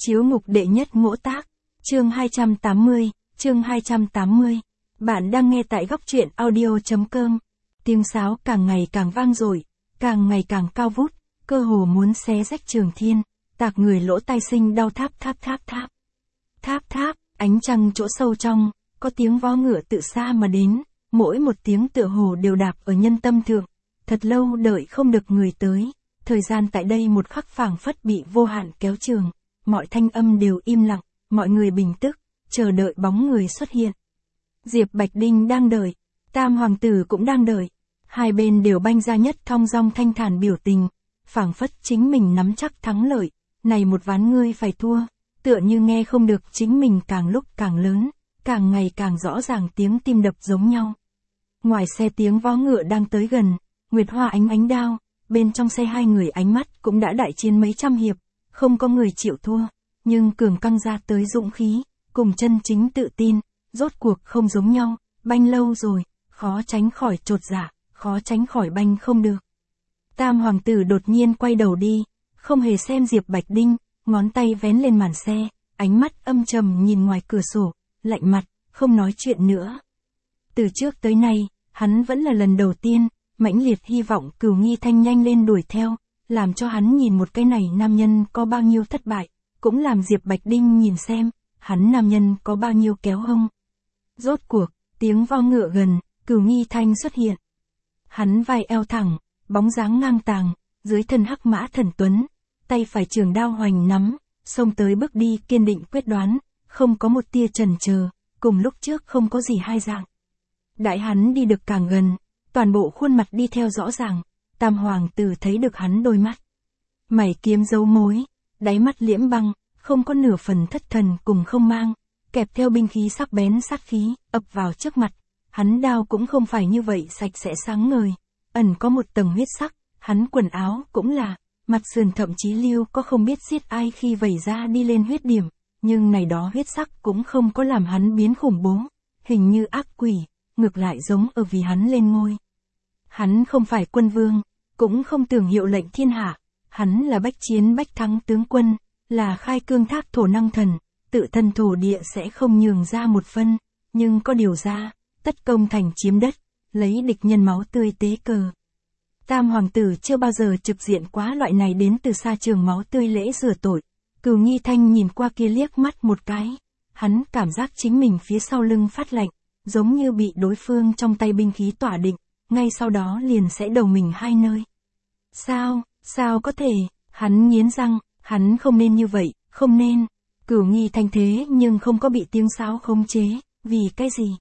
Chiếu ngục đệ nhất ngỗ tác, chương 280. Bạn đang nghe tại góc truyện audio.com. Tiếng sáo càng ngày càng vang dội, càng ngày càng cao vút, cơ hồ muốn xé rách trường thiên, tạc người lỗ tai sinh đau tháp tháp tháp tháp. Tháp tháp, ánh trăng chỗ sâu trong, có tiếng vó ngựa tự xa mà đến, mỗi một tiếng tựa hồ đều đạp ở nhân tâm thượng. Thật lâu đợi không được người tới, thời gian tại đây một khắc phảng phất bị vô hạn kéo trường. Mọi thanh âm đều im lặng, mọi người bình tức, chờ đợi bóng người xuất hiện. Diệp Bạch Đinh đang đợi, Tam Hoàng tử cũng đang đợi. Hai bên đều banh ra nhất thong dong thanh thản biểu tình, phảng phất chính mình nắm chắc thắng lợi. Này một ván ngươi phải thua, tựa như nghe không được chính mình càng lúc càng lớn, càng ngày càng rõ ràng tiếng tim đập giống nhau. Ngoài xe tiếng vó ngựa đang tới gần, Nguyệt Hoa ánh ánh đao, bên trong xe hai người ánh mắt cũng đã đại chiến mấy trăm hiệp. Không có người chịu thua, nhưng cường căng ra tới dũng khí, cùng chân chính tự tin, rốt cuộc không giống nhau, banh lâu rồi, khó tránh khỏi chột dạ, khó tránh khỏi banh không được. Tam Hoàng tử đột nhiên quay đầu đi, không hề xem Diệp Bạch Đinh, ngón tay vén lên màn xe, ánh mắt âm trầm nhìn ngoài cửa sổ, lạnh mặt, không nói chuyện nữa. Từ trước tới nay, hắn vẫn là lần đầu tiên, mãnh liệt hy vọng Cửu Nghi Thanh nhanh lên đuổi theo. Làm cho hắn nhìn một cái này nam nhân có bao nhiêu thất bại, cũng làm Diệp Bạch Đinh nhìn xem, hắn nam nhân có bao nhiêu kéo hông. Rốt cuộc, tiếng vo ngựa gần, Cửu Nghi Thanh xuất hiện. Hắn vai eo thẳng, bóng dáng ngang tàng, dưới thân hắc mã thần tuấn, tay phải trường đao hoành nắm, xông tới bước đi kiên định quyết đoán, không có một tia chần chờ, cùng lúc trước không có gì hai dạng. Đại hắn đi được càng gần, toàn bộ khuôn mặt đi theo rõ ràng. Tam Hoàng tử thấy được hắn đôi mắt. Mày kiếm dấu mối, đáy mắt liễm băng, không có nửa phần thất thần cùng không mang, kẹp theo binh khí sắc bén sát khí, ập vào trước mặt. Hắn đao cũng không phải như vậy sạch sẽ sáng ngời, ẩn có một tầng huyết sắc, hắn quần áo cũng là, mặt sườn thậm chí lưu có không biết giết ai khi vẩy ra đi lên huyết điểm, nhưng này đó huyết sắc cũng không có làm hắn biến khủng bố, hình như ác quỷ, ngược lại giống ở vì hắn lên ngôi. Hắn không phải quân vương, cũng không tưởng hiệu lệnh thiên hạ, hắn là bách chiến bách thắng tướng quân, là khai cương thác thổ năng thần, tự thân thổ địa sẽ không nhường ra một phân, nhưng có điều ra, tất công thành chiếm đất, lấy địch nhân máu tươi tế cờ. Tam Hoàng tử chưa bao giờ trực diện quá loại này đến từ xa trường máu tươi lễ rửa tội. Cửu Nghi Thanh nhìn qua kia liếc mắt một cái, hắn cảm giác chính mình phía sau lưng phát lạnh, giống như bị đối phương trong tay binh khí tỏa định, ngay sau đó liền sẽ đầu mình hai nơi. Sao có thể, hắn nghiến răng, hắn không nên như vậy, không nên. Cửu Nghi Thanh thế nhưng không có bị tiếng sáo khống chế, vì cái gì?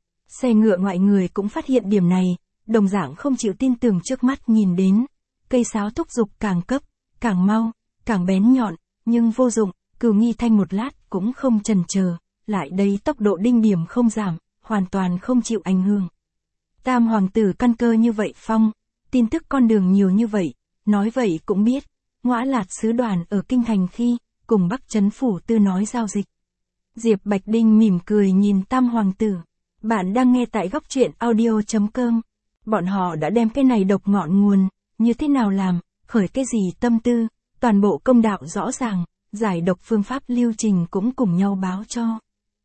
Xe ngựa ngoại người cũng phát hiện điểm này, đồng dạng không chịu tin tưởng trước mắt nhìn đến. Cây sáo thúc giục càng cấp, càng mau, càng bén nhọn, nhưng vô dụng, Cửu Nghi Thanh một lát cũng không chần chờ, lại đây tốc độ đinh điểm không giảm, hoàn toàn không chịu ảnh hưởng. Tam Hoàng tử căn cơ như vậy phong, tin tức con đường nhiều như vậy, nói vậy cũng biết, Ngõa Lạt sứ đoàn ở kinh thành khi, cùng Bắc Trấn phủ tư nói giao dịch. Diệp Bạch Đinh mỉm cười nhìn Tam Hoàng tử, bạn đang nghe tại góc truyện audio.com. Bọn họ đã đem cái này độc ngọn nguồn, như thế nào làm, khởi cái gì tâm tư, toàn bộ công đạo rõ ràng, giải độc phương pháp lưu trình cũng cùng nhau báo cho.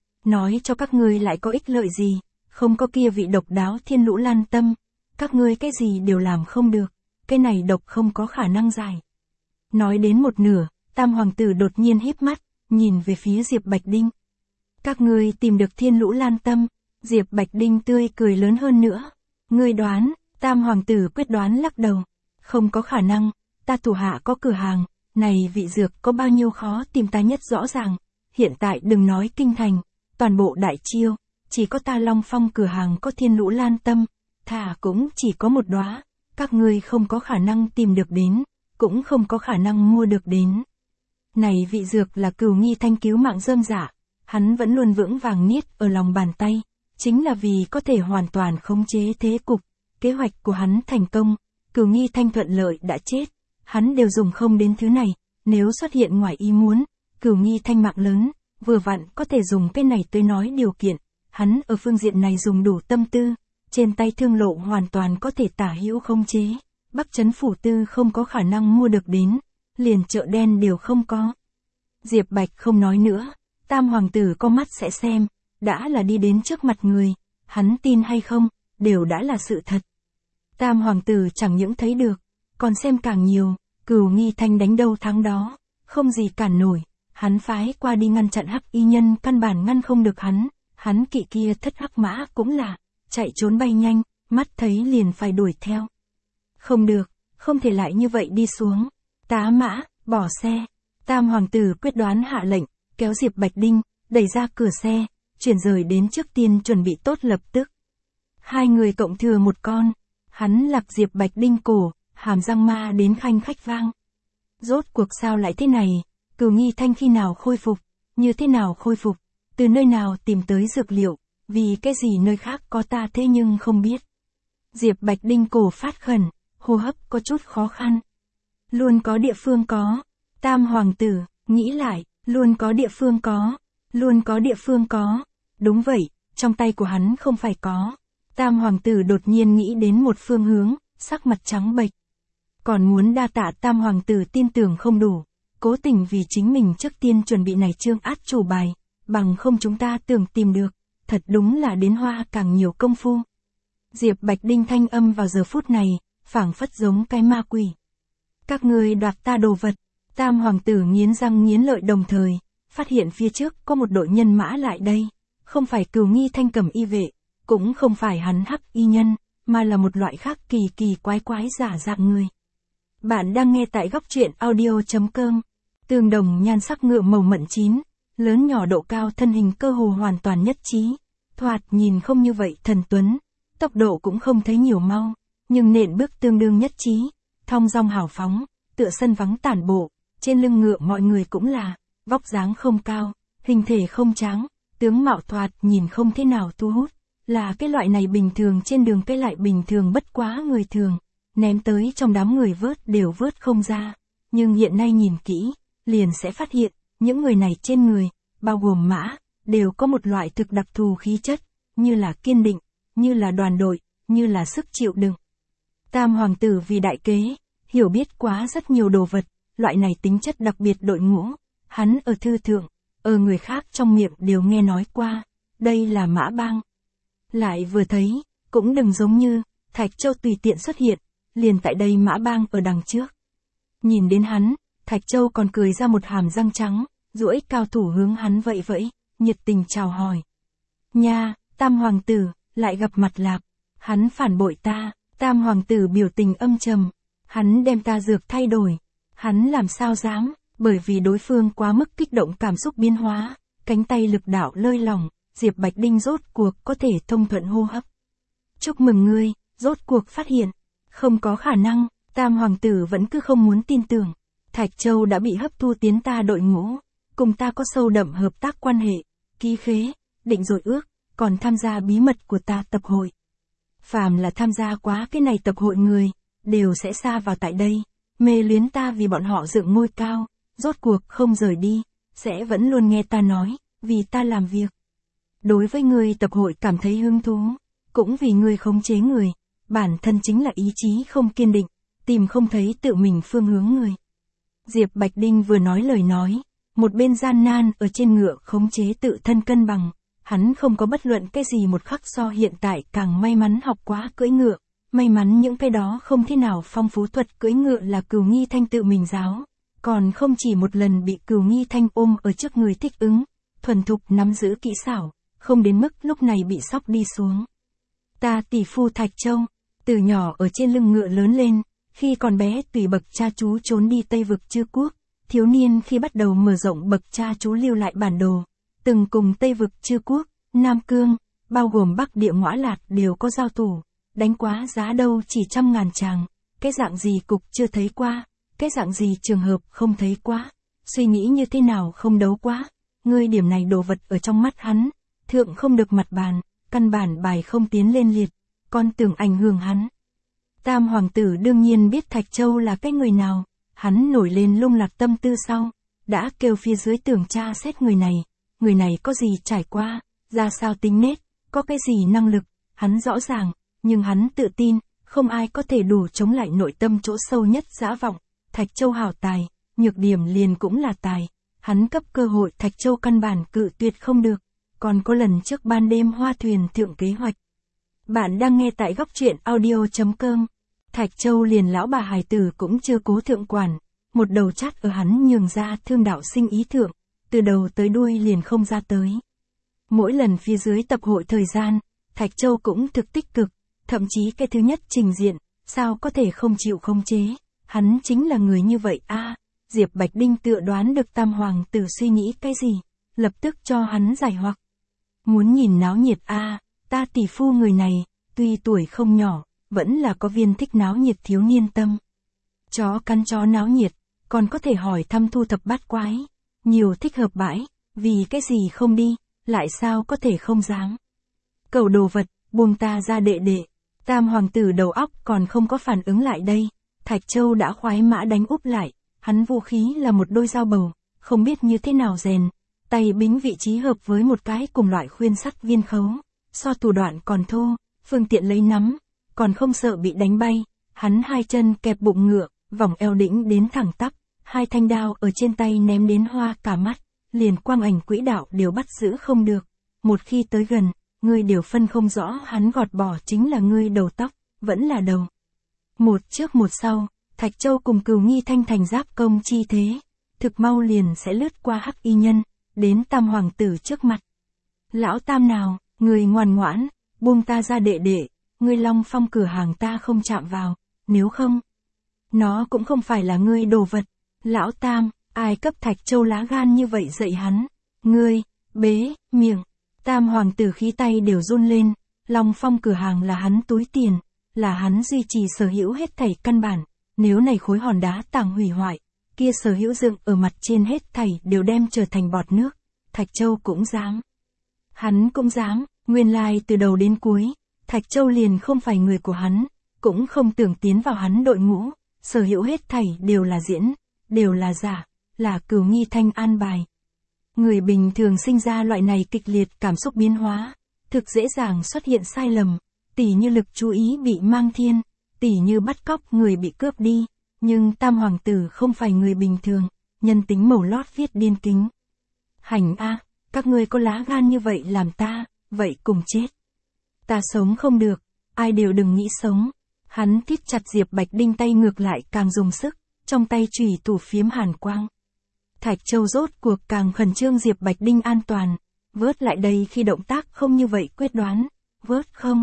Nói cho các ngươi lại có ích lợi gì, không có kia vị độc đáo Thiên Lũ Lan tâm, các ngươi cái gì đều làm không được, cái này độc không có khả năng giải. Nói đến một nửa, Tam Hoàng tử đột nhiên híp mắt, nhìn về phía Diệp Bạch Đinh. Các ngươi tìm được Thiên Lũ Lan tâm, Diệp Bạch Đinh tươi cười lớn hơn nữa. Ngươi đoán, Tam Hoàng tử quyết đoán lắc đầu. Không có khả năng, ta thủ hạ có cửa hàng, này vị dược có bao nhiêu khó tìm ta nhất rõ ràng. Hiện tại đừng nói kinh thành, toàn bộ Đại Chiêu, chỉ có ta Long Phong cửa hàng có Thiên Lũ Lan tâm, thà cũng chỉ có một đóa, các ngươi không có khả năng tìm được đến, cũng không có khả năng mua được đến. Này vị dược là Cửu Nghi Thanh cứu mạng rơm rạ, hắn vẫn luôn vững vàng niết ở lòng bàn tay, chính là vì có thể hoàn toàn khống chế thế cục, kế hoạch của hắn thành công, Cửu Nghi Thanh thuận lợi đã chết, hắn đều dùng không đến thứ này, nếu xuất hiện ngoài ý muốn, Cửu Nghi Thanh mạng lớn, vừa vặn có thể dùng cái này tới nói điều kiện, hắn ở phương diện này dùng đủ tâm tư, trên tay Thương Lộ hoàn toàn có thể tả hữu khống chế, Bắc Trấn phủ tư không có khả năng mua được đến, liền chợ đen đều không có. Diệp Bạch không nói nữa, Tam hoàng tử có mắt sẽ xem, đã là đi đến trước mặt người, hắn tin hay không, đều đã là sự thật. Tam hoàng tử chẳng những thấy được, còn xem càng nhiều, Cửu Nghi Thanh đánh đâu thắng đó, không gì cản nổi, hắn phái qua đi ngăn chặn hắc y nhân căn bản ngăn không được hắn kỵ kia thất hắc mã cũng là, chạy trốn bay nhanh, mắt thấy liền phải đuổi theo. Không được, không thể lại như vậy đi xuống, tá mã, bỏ xe, Tam hoàng tử quyết đoán hạ lệnh, kéo Diệp Bạch Đinh, đẩy ra cửa xe, chuyển rời đến trước tiên chuẩn bị tốt lập tức. Hai người cộng thừa một con, hắn lạc Diệp Bạch Đinh cổ, hàm răng ma đến khanh khách vang. Rốt cuộc sao lại thế này, Cửu Nghi Thanh khi nào khôi phục, như thế nào khôi phục, từ nơi nào tìm tới dược liệu, vì cái gì nơi khác có ta thế nhưng không biết. Diệp Bạch Đinh cổ phát khẩn, hô hấp có chút khó khăn. Luôn có địa phương có, Tam hoàng tử, nghĩ lại, luôn có địa phương có, luôn có địa phương có, đúng vậy, trong tay của hắn không phải có. Tam hoàng tử đột nhiên nghĩ đến một phương hướng, sắc mặt trắng bệch. Còn muốn đa tạ Tam hoàng tử tin tưởng không đủ, cố tình vì chính mình trước tiên chuẩn bị này chương át chủ bài, bằng không chúng ta tưởng tìm được, thật đúng là đến hoa càng nhiều công phu. Diệp Bạch Đinh thanh âm vào giờ phút này, phảng phất giống cái ma quỷ. Các ngươi đoạt ta đồ vật, Tam hoàng tử nghiến răng nghiến lợi đồng thời, phát hiện phía trước có một đội nhân mã lại đây, không phải Cửu Nghi Thanh cầm y vệ, cũng không phải hắn hắc y nhân, mà là một loại khác kỳ kỳ quái giả dạng người. Bạn đang nghe tại góc truyện audio.com. Tương đồng nhan sắc ngựa màu mận chín, lớn nhỏ độ cao thân hình cơ hồ hoàn toàn nhất trí, thoạt nhìn không như vậy thần tuấn, tốc độ cũng không thấy nhiều mau, nhưng nện bước tương đương nhất trí, thong dong hào phóng, tựa sân vắng tản bộ, trên lưng ngựa mọi người cũng là, vóc dáng không cao, hình thể không tráng, tướng mạo thoạt nhìn không thế nào thu hút, là cái loại này bình thường trên đường cái lại bình thường bất quá người thường, ném tới trong đám người vớt đều vớt không ra, nhưng hiện nay nhìn kỹ, liền sẽ phát hiện, những người này trên người, bao gồm mã, đều có một loại thực đặc thù khí chất, như là kiên định, như là đoàn đội, như là sức chịu đựng. Tam hoàng tử vì đại kế, hiểu biết quá rất nhiều đồ vật, loại này tính chất đặc biệt đội ngũ, hắn ở thư thượng, ở người khác trong miệng đều nghe nói qua, đây là Mã Bang. Lại vừa thấy, cũng đừng giống như, Thạch Châu tùy tiện xuất hiện, liền tại đây Mã Bang ở đằng trước. Nhìn đến hắn, Thạch Châu còn cười ra một hàm răng trắng, duỗi cao thủ hướng hắn vậy vẫy, nhiệt tình chào hỏi. Nha, Tam hoàng tử, lại gặp mặt lạc, hắn phản bội ta, Tam hoàng tử biểu tình âm trầm, hắn đem ta dược thay đổi, hắn làm sao dám, bởi vì đối phương quá mức kích động cảm xúc biến hóa, cánh tay lực đạo lơi lỏng, Diệp Bạch Đinh rốt cuộc có thể thông thuận hô hấp. Chúc mừng ngươi, rốt cuộc phát hiện, không có khả năng, Tam hoàng tử vẫn cứ không muốn tin tưởng, Thạch Châu đã bị hấp thu tiến ta đội ngũ, cùng ta có sâu đậm hợp tác quan hệ, ký khế, định rồi ước, còn tham gia bí mật của ta tập hội. Phàm là tham gia quá cái này tập hội người, đều sẽ xa vào tại đây, mê luyến ta vì bọn họ dựng ngôi cao, rốt cuộc không rời đi, sẽ vẫn luôn nghe ta nói, vì ta làm việc. Đối với người tập hội cảm thấy hứng thú, cũng vì người khống chế người, bản thân chính là ý chí không kiên định, tìm không thấy tự mình phương hướng người. Diệp Bạch Đinh vừa nói lời nói, một bên gian nan ở trên ngựa khống chế tự thân cân bằng, hắn không có bất luận cái gì một khắc so hiện tại càng may mắn học quá cưỡi ngựa, may mắn những cái đó không thế nào phong phú thuật cưỡi ngựa là Cửu Nghi Thanh tự mình giáo, còn không chỉ một lần bị Cửu Nghi Thanh ôm ở trước người thích ứng, thuần thục nắm giữ kỹ xảo, không đến mức lúc này bị sóc đi xuống. Ta tỷ phu Thạch Châu, từ nhỏ ở trên lưng ngựa lớn lên, khi còn bé tùy bậc cha chú trốn đi Tây vực Chư Quốc, thiếu niên khi bắt đầu mở rộng bậc cha chú lưu lại bản đồ, từng cùng Tây vực Chư Quốc, Nam Cương, bao gồm Bắc Địa Ngõa Lạt đều có giao thủ, đánh quá giá đâu chỉ trăm ngàn tràng, cái dạng gì cục chưa thấy qua, cái dạng gì trường hợp không thấy quá, suy nghĩ như thế nào không đấu quá, ngươi điểm này đồ vật ở trong mắt hắn, thượng không được mặt bàn, căn bản bài không tiến lên liệt, con tưởng ảnh hưởng hắn. Tam hoàng tử đương nhiên biết Thạch Châu là cái người nào, hắn nổi lên lung lạc tâm tư sau, đã kêu phía dưới tưởng tra xét người này có gì trải qua, ra sao tính nết, có cái gì năng lực, hắn rõ ràng, nhưng hắn tự tin, không ai có thể đủ chống lại nội tâm chỗ sâu nhất dã vọng, Thạch Châu hảo tài, nhược điểm liền cũng là tài, Hắn cấp cơ hội Thạch Châu căn bản cự tuyệt không được, còn có lần trước ban đêm hoa thuyền thượng kế hoạch. Bạn đang nghe tại góc truyện audio.com. Thạch Châu liền lão bà hài tử cũng chưa cố thượng quản, một đầu chát ở hắn nhường ra thương đạo sinh ý thượng, từ đầu tới đuôi liền không ra tới. Mỗi lần phía dưới tập hội thời gian, Thạch Châu cũng thực tích cực, thậm chí cái thứ nhất trình diện, sao có thể không chịu khống chế, hắn chính là người như vậy a. Diệp Bạch Đinh tựa đoán được Tam Hoàng tử suy nghĩ cái gì, lập tức cho hắn giải hoặc. Muốn nhìn náo nhiệt a, ta tỷ phu người này, tuy tuổi không nhỏ, vẫn là có viên thích náo nhiệt thiếu niên tâm. Chó cắn chó náo nhiệt, còn có thể hỏi thăm thu thập bát quái, nhiều thích hợp bãi, vì cái gì không đi, lại sao có thể không dám. Cầu đồ vật, buông ta ra đệ đệ. Tam Hoàng tử đầu óc còn không có phản ứng lại đây, Thạch Châu đã khoái mã đánh úp lại, hắn vũ khí là một đôi dao bầu, không biết như thế nào rèn, tay bính vị trí hợp với một cái cùng loại khuyên sắt viên khấu, so thủ đoạn còn thô, phương tiện lấy nắm, còn không sợ bị đánh bay, hắn hai chân kẹp bụng ngựa, vòng eo đĩnh đến thẳng tắp, hai thanh đao ở trên tay ném đến hoa cả mắt, liền quang ảnh quỹ đạo đều bắt giữ không được, một khi tới gần, ngươi đều phân không rõ hắn gọt bỏ chính là ngươi đầu tóc, vẫn là đầu. Một trước một sau, Thạch Châu cùng Cửu Nghi Thanh thành giáp công chi thế, thực mau liền sẽ lướt qua Hắc Y Nhân, đến Tam Hoàng tử trước mặt. Lão Tam nào, người ngoan ngoãn, buông ta ra đệ đệ, ngươi Long Phong cửa hàng ta không chạm vào, nếu không, nó cũng không phải là ngươi đồ vật. Lão Tam, ai cấp Thạch Châu lá gan như vậy dạy hắn, ngươi, bế, miệng. Tam Hoàng tử khí tay đều run lên, Long Phong cửa hàng là hắn túi tiền, là hắn duy trì sở hữu hết thảy căn bản, nếu này khối hòn đá tàng hủy hoại, kia sở hữu dựng ở mặt trên hết thảy đều đem trở thành bọt nước, Thạch Châu cũng dám. Hắn cũng dám, nguyên lai từ đầu đến cuối, Thạch Châu liền không phải người của hắn, cũng không tưởng tiến vào hắn đội ngũ, sở hữu hết thảy đều là diễn, đều là giả, là Cửu Nghi Thanh an bài. Người bình thường sinh ra loại này kịch liệt cảm xúc biến hóa, thực dễ dàng xuất hiện sai lầm, tỉ như lực chú ý bị mang thiên, tỉ như bắt cóc người bị cướp đi, nhưng Tam Hoàng tử không phải người bình thường, nhân tính màu lót viết điên kính. Hành a, các ngươi có lá gan như vậy làm ta, vậy cùng chết. Ta sống không được, ai đều đừng nghĩ sống. Hắn thít chặt Diệp Bạch Đinh tay ngược lại càng dùng sức, trong tay chùy thủ phiếm hàn quang. Thạch Châu rốt cuộc càng khẩn trương Diệp Bạch Đinh an toàn, vớt lại đây khi động tác không như vậy quyết đoán, vớt không.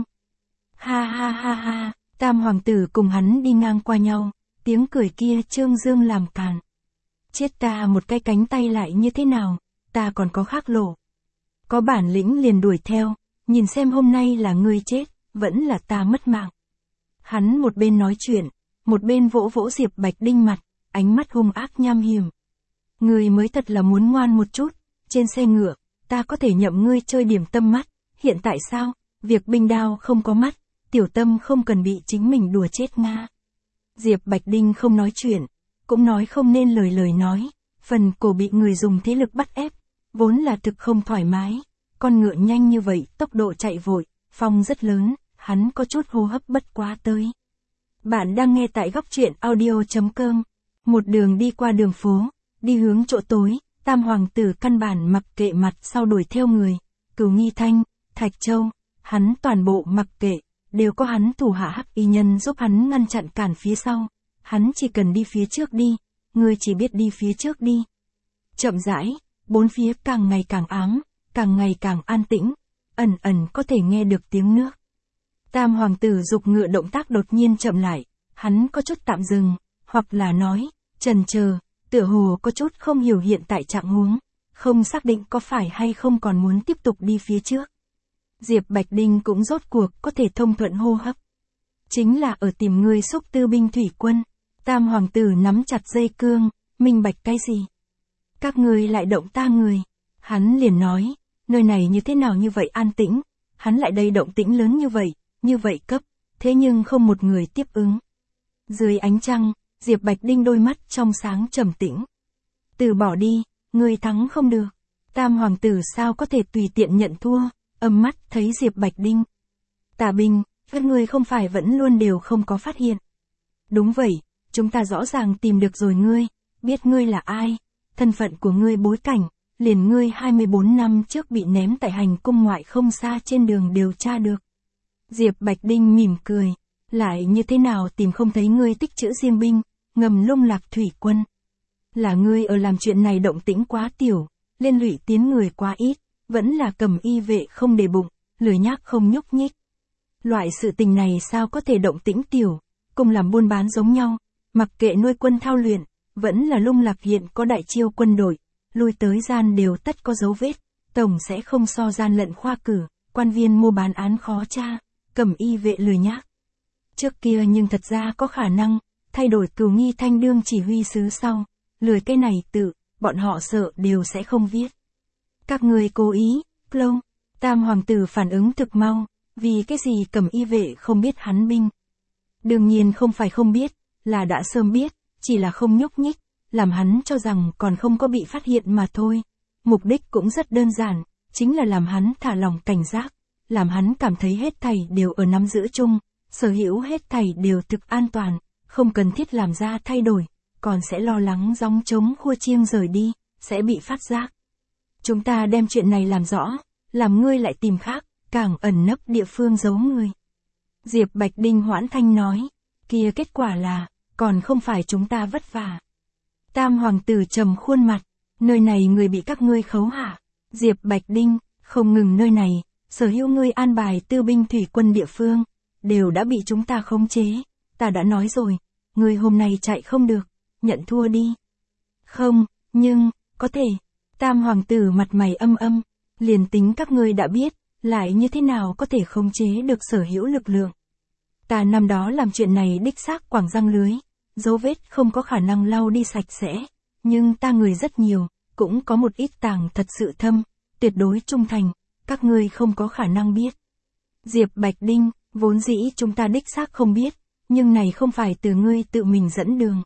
Ha ha ha ha, Tam Hoàng tử cùng hắn đi ngang qua nhau, tiếng cười kia trương dương làm càn. Chết ta một cái cánh tay lại như thế nào, ta còn có khác lộ. Có bản lĩnh liền đuổi theo, nhìn xem hôm nay là ngươi chết, vẫn là ta mất mạng. Hắn một bên nói chuyện, một bên vỗ vỗ Diệp Bạch Đinh mặt, ánh mắt hung ác nham hiểm. Ngươi mới thật là muốn ngoan một chút, trên xe ngựa, ta có thể nhậm ngươi chơi điểm tâm mắt, hiện tại sao, việc binh đao không có mắt, tiểu tâm không cần bị chính mình đùa chết nga. Diệp Bạch Đinh không nói chuyện, cũng nói không nên lời nói, phần cổ bị người dùng thế lực bắt ép, vốn là thực không thoải mái, con ngựa nhanh như vậy, tốc độ chạy vội, phong rất lớn, hắn có chút hô hấp bất quá tới. Bạn đang nghe tại góc truyện audio.com, một đường đi qua đường phố, đi hướng chỗ tối, Tam Hoàng tử căn bản mặc kệ mặt sau đuổi theo người, Cửu Nghi Thanh, Thạch Châu, hắn toàn bộ mặc kệ, đều có hắn thủ hạ Hắc Y Nhân giúp hắn ngăn chặn cản phía sau, hắn chỉ cần đi phía trước đi, ngươi chỉ biết đi phía trước đi. Chậm rãi, bốn phía càng ngày càng ám, càng ngày càng an tĩnh, ẩn ẩn có thể nghe được tiếng nước. Tam Hoàng tử dục ngựa động tác đột nhiên chậm lại, hắn có chút tạm dừng, hoặc là nói, chần chờ, tựa hồ có chút không hiểu hiện tại trạng huống, không xác định có phải hay không còn muốn tiếp tục đi phía trước. Diệp Bạch Đinh cũng rốt cuộc có thể thông thuận hô hấp. Chính là ở tìm người xúc tư binh thủy quân. Tam Hoàng tử nắm chặt dây cương, minh bạch cái gì? Các ngươi lại động ta người. Hắn liền nói, nơi này như thế nào như vậy an tĩnh, hắn lại đây động tĩnh lớn như vậy cấp, thế nhưng không một người tiếp ứng. Dưới ánh trăng, Diệp Bạch Đinh đôi mắt trong sáng trầm tĩnh. Từ bỏ đi, ngươi thắng không được. Tam Hoàng tử sao có thể tùy tiện nhận thua, âm mắt thấy Diệp Bạch Đinh. Tả binh, các ngươi không phải vẫn luôn đều không có phát hiện. Đúng vậy, chúng ta rõ ràng tìm được rồi ngươi, biết ngươi là ai, thân phận của ngươi bối cảnh, liền ngươi 24 năm trước bị ném tại hành cung ngoại không xa trên đường điều tra được. Diệp Bạch Đinh mỉm cười, lại như thế nào tìm không thấy ngươi tích trữ diêm binh, ngầm lung lạc thủy quân. Là ngươi ở làm chuyện này động tĩnh quá tiểu, liên lụy tiến người quá ít, vẫn là Cẩm Y vệ không để bụng, lười nhác không nhúc nhích. Loại sự tình này sao có thể động tĩnh tiểu, cùng làm buôn bán giống nhau, mặc kệ nuôi quân thao luyện, vẫn là lung lạc hiện có đại chiêu quân đội, lui tới gian đều tất có dấu vết, tổng sẽ không so gian lận khoa cử, quan viên mua bán án khó tra, Cẩm Y vệ lười nhác. Trước kia nhưng thật ra có khả năng, thay đổi Cửu Nghi Thanh đương chỉ huy sứ sau, lười cái này tự, bọn họ sợ đều sẽ không viết. Các người cố ý, Clou, Tam hoàng tử phản ứng thực mau, vì cái gì Cẩm Y vệ không biết hắn binh. Đương nhiên không phải không biết, là đã sớm biết, chỉ là không nhúc nhích, làm hắn cho rằng còn không có bị phát hiện mà thôi. Mục đích cũng rất đơn giản, chính là làm hắn thả lòng cảnh giác, làm hắn cảm thấy hết thảy đều ở nắm giữ chung, sở hữu hết thảy đều thực an toàn, không cần thiết làm ra thay đổi, còn sẽ lo lắng gióng trống khua chiêng rời đi, sẽ bị phát giác. Chúng ta đem chuyện này làm rõ, làm ngươi lại tìm khác, càng ẩn nấp địa phương giấu ngươi. Diệp Bạch Đinh hoãn thanh nói, kia kết quả là, còn không phải chúng ta vất vả. Tam hoàng tử trầm khuôn mặt, nơi này người bị các ngươi khấu hạ. Diệp Bạch Đinh, không ngừng nơi này, sở hữu ngươi an bài tư binh thủy quân địa phương, đều đã bị chúng ta khống chế. Ta đã nói rồi, ngươi hôm nay chạy không được, nhận thua đi. Không, nhưng, có thể. Tam hoàng tử mặt mày âm âm, liền tính các ngươi đã biết, lại như thế nào có thể khống chế được sở hữu lực lượng. Ta năm đó làm chuyện này đích xác quảng răng lưới, dấu vết không có khả năng lau đi sạch sẽ, nhưng ta người rất nhiều, cũng có một ít tàng thật sự thâm, tuyệt đối trung thành, các ngươi không có khả năng biết. Diệp Bạch Đinh, vốn dĩ chúng ta đích xác không biết, nhưng này không phải từ ngươi tự mình dẫn đường.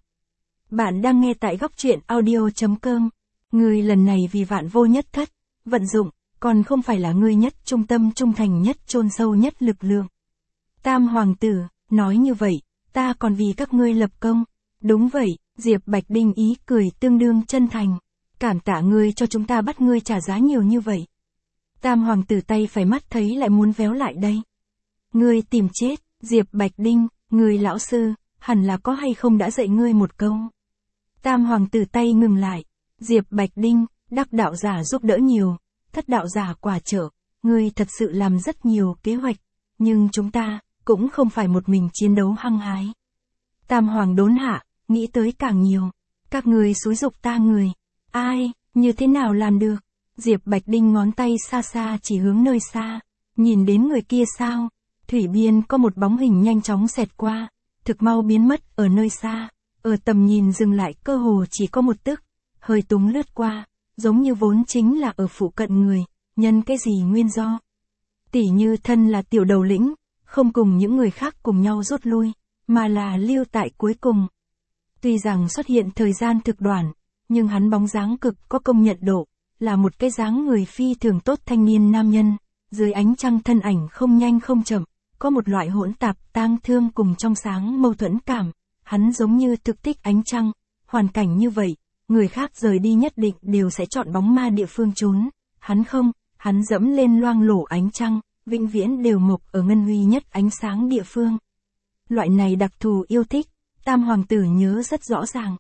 Bạn đang nghe tại góc truyện audio.com, ngươi lần này vì vạn vô nhất thất, vận dụng, còn không phải là ngươi nhất trung tâm trung thành nhất chôn sâu nhất lực lượng. Tam hoàng tử, nói như vậy, ta còn vì các ngươi lập công. Đúng vậy, Diệp Bạch Đinh ý cười tương đương chân thành. Cảm tạ ngươi cho chúng ta bắt ngươi trả giá nhiều như vậy. Tam hoàng tử tay phải mắt thấy lại muốn véo lại đây. Ngươi tìm chết, Diệp Bạch Đinh, ngươi lão sư, hẳn là có hay không đã dạy ngươi một câu. Tam hoàng tử tay ngừng lại. Diệp Bạch Đinh, đắc đạo giả giúp đỡ nhiều, thất đạo giả quả trợ, ngươi thật sự làm rất nhiều kế hoạch, nhưng chúng ta cũng không phải một mình chiến đấu hăng hái. Tam hoàng đốn hạ, nghĩ tới càng nhiều, các người xúi dục ta người, ai, như thế nào làm được? Diệp Bạch Đinh ngón tay xa xa chỉ hướng nơi xa, nhìn đến người kia sao? Thủy biên có một bóng hình nhanh chóng xẹt qua, thực mau biến mất ở nơi xa, ở tầm nhìn dừng lại cơ hồ chỉ có một tức, hơi túng lướt qua, giống như vốn chính là ở phụ cận người, nhân cái gì nguyên do. Tỉ như thân là tiểu đầu lĩnh, không cùng những người khác cùng nhau rút lui, mà là lưu tại cuối cùng. Tuy rằng xuất hiện thời gian thực đoạn, nhưng hắn bóng dáng cực có công nhận độ, là một cái dáng người phi thường tốt thanh niên nam nhân, dưới ánh trăng thân ảnh không nhanh không chậm, có một loại hỗn tạp tang thương cùng trong sáng mâu thuẫn cảm, hắn giống như thực thích ánh trăng, hoàn cảnh như vậy, người khác rời đi nhất định đều sẽ chọn bóng ma địa phương trốn, hắn không, hắn dẫm lên loang lổ ánh trăng, vĩnh viễn đều mộc ở ngân huy nhất ánh sáng địa phương. Loại này đặc thù yêu thích, Tam hoàng tử nhớ rất rõ ràng.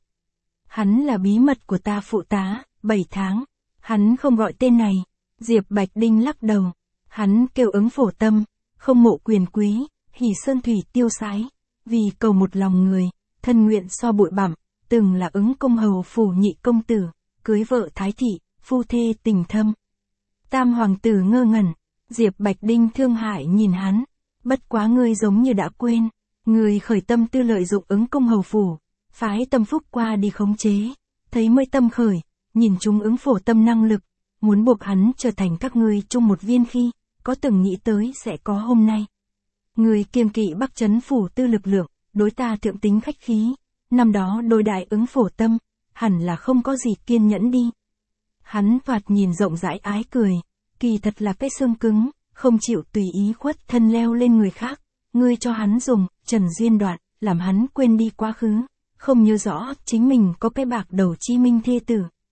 Hắn là bí mật của ta phụ tá, 7 tháng. Hắn không gọi tên này. Diệp Bạch Đinh lắc đầu. Hắn kêu ứng phổ tâm, không mộ quyền quý, hỉ sơn thủy tiêu sái. Vì cầu một lòng người, thân nguyện so bụi bặm, từng là ứng công hầu phủ nhị công tử, cưới vợ thái thị, phu thê tình thâm. Tam hoàng tử ngơ ngẩn. Diệp Bạch Đinh thương hại nhìn hắn. Bất quá ngươi giống như đã quên. Người khởi tâm tư lợi dụng ứng công hầu phủ, phái Tâm Phúc qua đi khống chế, thấy mới tâm khởi, nhìn chúng ứng phổ tâm năng lực, muốn buộc hắn trở thành các ngươi chung một viên khi, có từng nghĩ tới sẽ có hôm nay. Người kiêng kỵ Bắc Trấn phủ tư lực lượng, đối ta thượng tính khách khí, năm đó đối đại ứng phổ tâm, hẳn là không có gì kiên nhẫn đi. Hắn thoạt nhìn rộng rãi ái cười, kỳ thật là cái xương cứng, không chịu tùy ý khuất thân leo lên người khác. Ngươi cho hắn dùng, Trần Duyên đoạn, làm hắn quên đi quá khứ, không nhớ rõ chính mình có cái bạc đầu chi minh thê tử,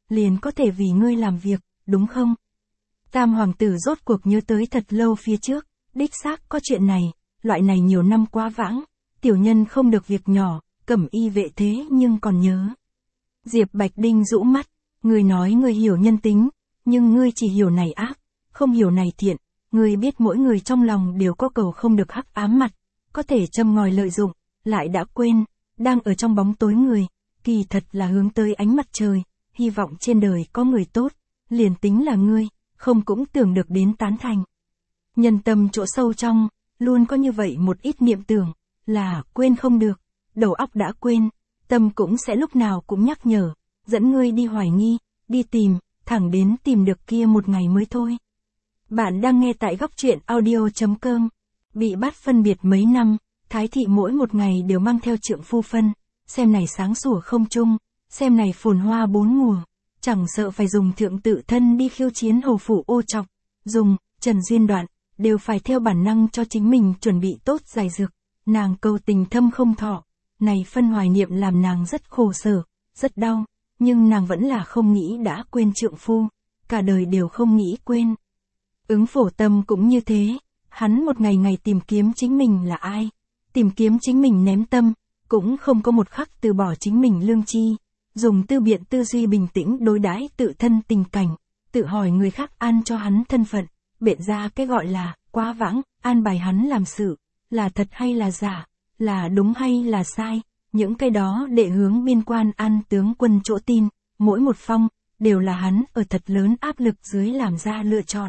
liền có thể vì ngươi làm việc, đúng không? Tam hoàng tử rốt cuộc nhớ tới thật lâu phía trước, đích xác có chuyện này, loại này nhiều năm quá vãng, tiểu nhân không được việc nhỏ, cẩm y vệ thế nhưng còn nhớ. Diệp Bạch Đinh rũ mắt, ngươi nói ngươi hiểu nhân tính, nhưng ngươi chỉ hiểu này ác, không hiểu này thiện, ngươi biết mỗi người trong lòng đều có cầu không được hắc ám mặt, có thể châm ngòi lợi dụng, lại đã quên, đang ở trong bóng tối người, kỳ thật là hướng tới ánh mặt trời, hy vọng trên đời có người tốt, liền tính là ngươi, không cũng tưởng được đến tán thành. Nhân tâm chỗ sâu trong, luôn có như vậy một ít niệm tưởng, là quên không được, đầu óc đã quên, tâm cũng sẽ lúc nào cũng nhắc nhở, dẫn ngươi đi hoài nghi, đi tìm, thẳng đến tìm được kia một ngày mới thôi. Bạn đang nghe tại góc truyện audio.com. Bị bắt phân biệt mấy năm, Thái thị mỗi một ngày đều mang theo trượng phu phân, xem này sáng sủa không trung, xem này phồn hoa bốn mùa, chẳng sợ phải dùng thượng tự thân đi khiêu chiến hầu phủ ô trọc, dùng, Trần Duyên Đoạn, đều phải theo bản năng cho chính mình chuẩn bị tốt giải dược, nàng cầu tình thâm không thọ, này phân hoài niệm làm nàng rất khổ sở, rất đau, nhưng nàng vẫn là không nghĩ đã quên trượng phu, cả đời đều không nghĩ quên. Ứng Phổ Tâm cũng như thế, hắn một ngày ngày tìm kiếm chính mình là ai, tìm kiếm chính mình ném tâm, cũng không có một khắc từ bỏ chính mình lương chi, dùng tư biện tư duy bình tĩnh đối đãi tự thân tình cảnh, tự hỏi người khác an cho hắn thân phận, biện ra cái gọi là quá vãng, an bài hắn làm sự, là thật hay là giả, là đúng hay là sai, những cái đó để hướng biên quan an tướng quân chỗ tin, mỗi một phong, đều là hắn ở thật lớn áp lực dưới làm ra lựa chọn.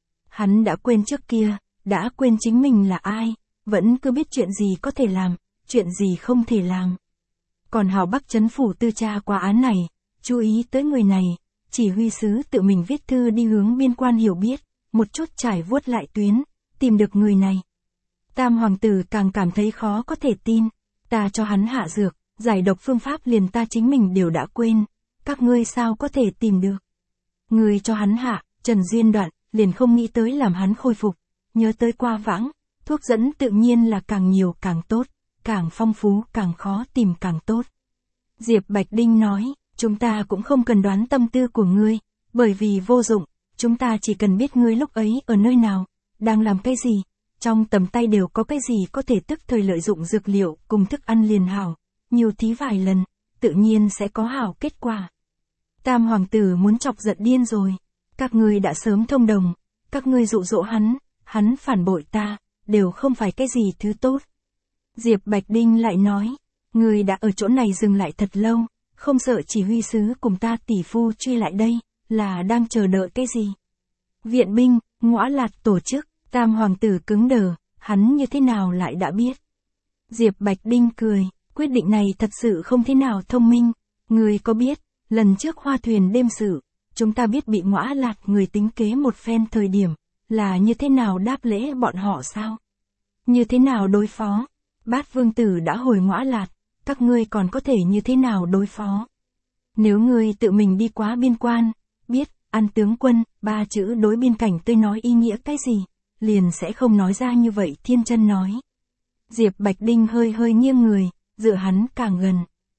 Hắn đã quên trước kia, đã quên chính mình là ai, vẫn cứ biết chuyện gì có thể làm, chuyện gì không thể làm. Còn hào Bắc Trấn phủ tư tra qua án này, chú ý tới người này, chỉ huy sứ tự mình viết thư đi hướng biên quan hiểu biết, một chút trải vuốt lại tuyến, tìm được người này. Tam hoàng tử càng cảm thấy khó có thể tin, ta cho hắn hạ dược, giải độc phương pháp liền ta chính mình đều đã quên, các ngươi sao có thể tìm được. Người cho hắn hạ, Trần Duyên Đoạn, liền không nghĩ tới làm hắn khôi phục, nhớ tới qua vãng, thuốc dẫn tự nhiên là càng nhiều càng tốt, càng phong phú càng khó tìm càng tốt. Diệp Bạch Đinh nói, chúng ta cũng không cần đoán tâm tư của ngươi, bởi vì vô dụng, chúng ta chỉ cần biết ngươi lúc ấy ở nơi nào, đang làm cái gì, trong tầm tay đều có cái gì có thể tức thời lợi dụng dược liệu cùng thức ăn liền hảo, nhiều thí vài lần, tự nhiên sẽ có hảo kết quả. Tam hoàng tử muốn chọc giận điên rồi, các ngươi đã sớm thông đồng, các ngươi dụ dỗ hắn phản bội ta, đều không phải cái gì thứ tốt. Diệp Bạch Đinh lại nói, ngươi đã ở chỗ này dừng lại thật lâu, không sợ chỉ huy sứ cùng ta tỷ phu truy lại đây, là đang chờ đợi cái gì? Viện binh, ngõa lạt tổ chức, tam hoàng tử cứng đờ, hắn như thế nào lại đã biết? Diệp Bạch Đinh cười, quyết định này thật sự không thế nào thông minh, ngươi có biết, lần trước hoa thuyền đêm sự, chúng ta biết bị ngõa lạt người tính kế một phen thời điểm, là như thế nào đáp lễ bọn họ sao? Như thế nào đối phó? Bát vương tử đã hồi ngõa lạt, các ngươi còn có thể như thế nào đối phó? Nếu ngươi tự mình đi quá biên quan, biết, an tướng quân, ba chữ đối biên cảnh tôi nói ý nghĩa cái gì, liền sẽ không nói ra như vậy. Thiên Chân nói. Diệp Bạch Đinh hơi hơi nghiêng người, dựa hắn càng gần.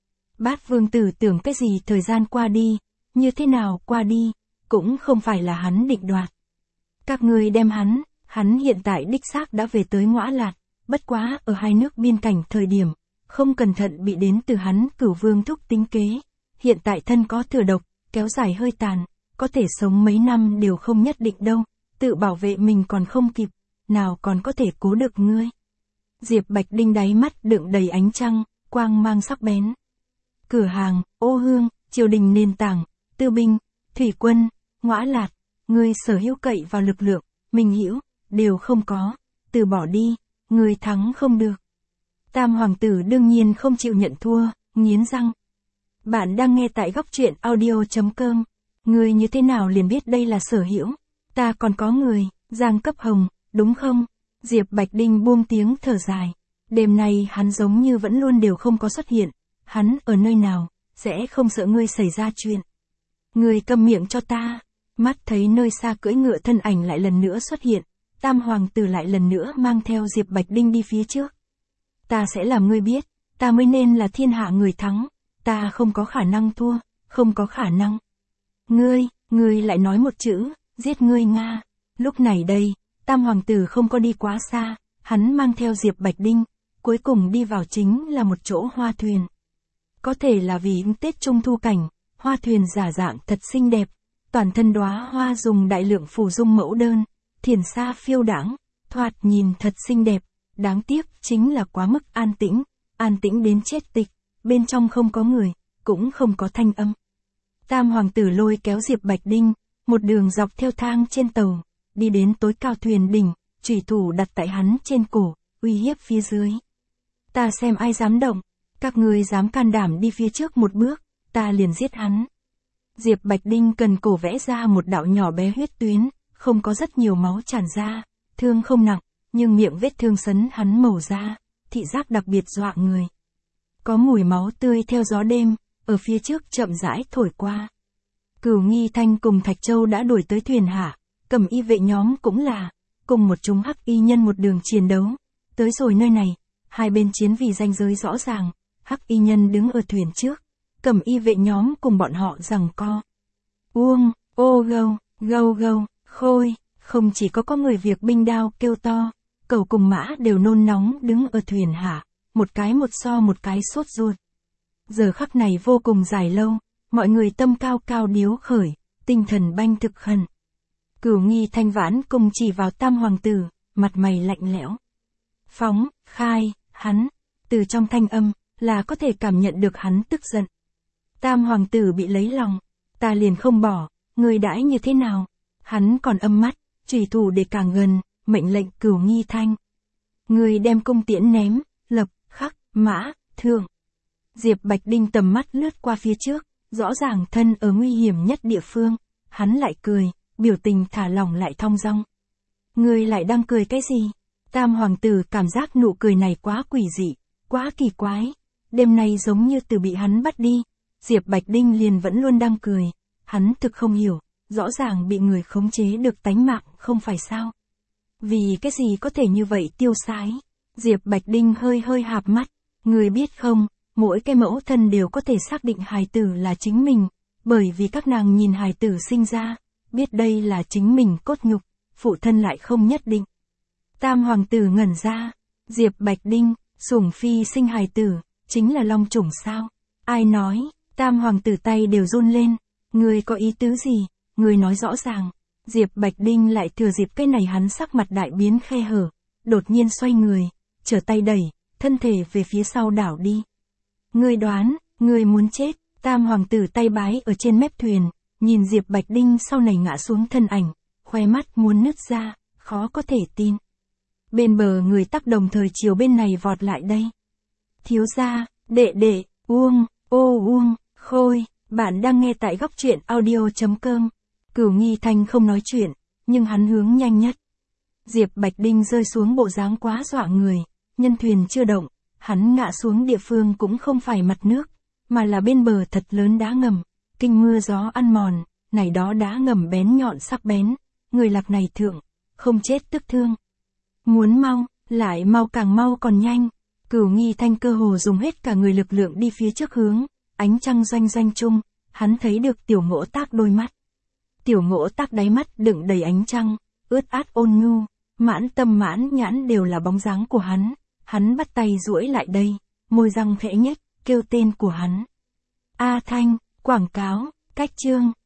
Bát vương tử tưởng cái gì thời gian qua đi, như thế nào qua đi, cũng không phải là hắn định đoạt. Các ngươi đem hắn hiện tại đích xác đã về tới ngõa lạt, bất quá ở hai nước biên cảnh thời điểm, không cẩn thận bị đến từ hắn Cửu Vương thúc tính kế, hiện tại thân có thừa độc, kéo dài hơi tàn, có thể sống mấy năm đều không nhất định đâu, tự bảo vệ mình còn không kịp, nào còn có thể cố được ngươi. Diệp Bạch Đinh đáy mắt đựng đầy ánh trăng, quang mang sắc bén. Cửa hàng, ô hương, triều đình nền tảng, tư binh, thủy quân, ngõa lạt, ngươi sở hữu cậy vào lực lượng, minh hữu, đều không có, từ bỏ đi, ngươi thắng không được. Tam hoàng tử đương nhiên không chịu nhận thua, nghiến răng. Bạn đang nghe tại góc truyện audio.com. Ngươi như thế nào liền biết đây là sở hữu? Ta còn có người, Giang Cấp Hồng, đúng không? Diệp Bạch Đinh buông tiếng thở dài. Đêm nay hắn giống như vẫn luôn đều không có xuất hiện. Hắn ở nơi nào, sẽ không sợ ngươi xảy ra chuyện. Ngươi câm miệng cho ta. Mắt thấy nơi xa cưỡi ngựa thân ảnh lại lần nữa xuất hiện. Tam hoàng tử lại lần nữa mang theo Diệp Bạch Đinh đi phía trước. Ta sẽ làm ngươi biết, ta mới nên là thiên hạ người thắng. Ta không có khả năng thua, không có khả năng. Ngươi lại nói một chữ, giết ngươi Nga. Lúc này đây, Tam hoàng tử không có đi quá xa, hắn mang theo Diệp Bạch Đinh, cuối cùng đi vào chính là một chỗ hoa thuyền. Có thể là vì Tết Trung Thu cảnh, hoa thuyền giả dạng thật xinh đẹp, toàn thân đóa hoa dùng đại lượng phù dung mẫu đơn, thiền sa phiêu đãng, thoạt nhìn thật xinh đẹp, đáng tiếc chính là quá mức an tĩnh đến chết tịch, bên trong không có người, cũng không có thanh âm. Tam hoàng tử lôi kéo Diệp Bạch Đinh, một đường dọc theo thang trên tàu, đi đến tối cao thuyền đỉnh, chủy thủ đặt tại hắn trên cổ, uy hiếp phía dưới. Ta xem ai dám động, các ngươi dám can đảm đi phía trước một bước, ta liền giết hắn. Diệp Bạch Đinh cần cổ vẽ ra một đạo nhỏ bé huyết tuyến, không có rất nhiều máu tràn ra, thương không nặng, nhưng miệng vết thương sấn hắn màu da, thị giác đặc biệt dọa người. Có mùi máu tươi theo gió đêm, ở phía trước chậm rãi thổi qua. Cửu Nghi Thanh cùng Thạch Châu đã đuổi tới thuyền hạ, Cẩm Y vệ nhóm cũng là, cùng một chúng hắc y nhân một đường chiến đấu. Tới rồi nơi này, hai bên chiến vì ranh giới rõ ràng, hắc y nhân đứng ở thuyền trước, Cẩm Y vệ nhóm cùng bọn họ giằng co. Uông, ô gâu, khôi, không chỉ có người việc binh đao kêu to, Cẩu cùng Mã đều nôn nóng đứng ở thuyền hạ, một cái sốt ruột. Giờ khắc này vô cùng dài lâu, mọi người tâm cao cao điếu khởi, tinh thần banh thực khẩn. Cửu Nghi Thanh vãn cùng chỉ vào Tam hoàng tử, mặt mày lạnh lẽo. Phóng, khai, hắn, từ trong thanh âm, là có thể cảm nhận được hắn tức giận. Tam hoàng tử bị lấy lòng, ta liền không bỏ, người đãi như thế nào? Hắn còn âm mắt, chủy thủ để càng gần, mệnh lệnh Cửu Nghi Thanh. Người đem cung tiễn ném, lập, khắc, mã, thượng. Diệp Bạch Đinh tầm mắt lướt qua phía trước, rõ ràng thân ở nguy hiểm nhất địa phương, hắn lại cười, biểu tình thả lỏng lại thong dong. Người lại đang cười cái gì? Tam hoàng tử cảm giác nụ cười này quá quỷ dị, quá kỳ quái, đêm nay giống như từ bị hắn bắt đi. Diệp Bạch Đinh liền vẫn luôn đang cười, hắn thực không hiểu, rõ ràng bị người khống chế được tánh mạng không phải sao? Vì cái gì có thể như vậy tiêu sái? Diệp Bạch Đinh hơi hạp mắt, người biết không, mỗi cái mẫu thân đều có thể xác định hài tử là chính mình, bởi vì các nàng nhìn hài tử sinh ra, biết đây là chính mình cốt nhục, phụ thân lại không nhất định. Tam hoàng tử ngẩn ra, Diệp Bạch Đinh, sủng phi sinh hài tử, chính là long chủng sao? Ai nói? Tam hoàng tử tay đều run lên, người có ý tứ gì? Người nói rõ ràng. Diệp Bạch Đinh lại thừa dịp cái này hắn sắc mặt đại biến khe hở, đột nhiên xoay người, trở tay đẩy, thân thể về phía sau đảo đi. Người đoán, người muốn chết. Tam hoàng tử tay bái ở trên mép thuyền, nhìn Diệp Bạch Đinh sau này ngã xuống thân ảnh, khoe mắt muốn nứt ra, khó có thể tin. Bên bờ người tắc đồng thời chiều bên này vọt lại đây. Thiếu gia, đệ, Uông, khôi, bạn đang nghe tại góc truyện audio.com. Cửu Nghi Thanh không nói chuyện, nhưng hắn hướng nhanh nhất. Diệp Bạch Đinh rơi xuống bộ dáng quá dọa người, nhân thuyền chưa động, hắn ngã xuống địa phương cũng không phải mặt nước, mà là bên bờ thật lớn đá ngầm, kinh mưa gió ăn mòn, này đó đá ngầm bén nhọn sắc bén, người lạc này thượng, không chết tức thương. Muốn mau, lại mau càng mau còn nhanh, Cửu Nghi Thanh cơ hồ dùng hết cả người lực lượng đi phía trước hướng, ánh trăng doanh chung, hắn thấy được Tiểu Ngỗ Tác đôi mắt. Tiểu Ngỗ Tác đáy mắt đựng đầy ánh trăng, ướt át ôn nhu, mãn tâm mãn nhãn đều là bóng dáng của hắn bắt tay duỗi lại đây, môi răng khẽ nhếch, kêu tên của hắn. A Thanh, quảng cáo, cách chương.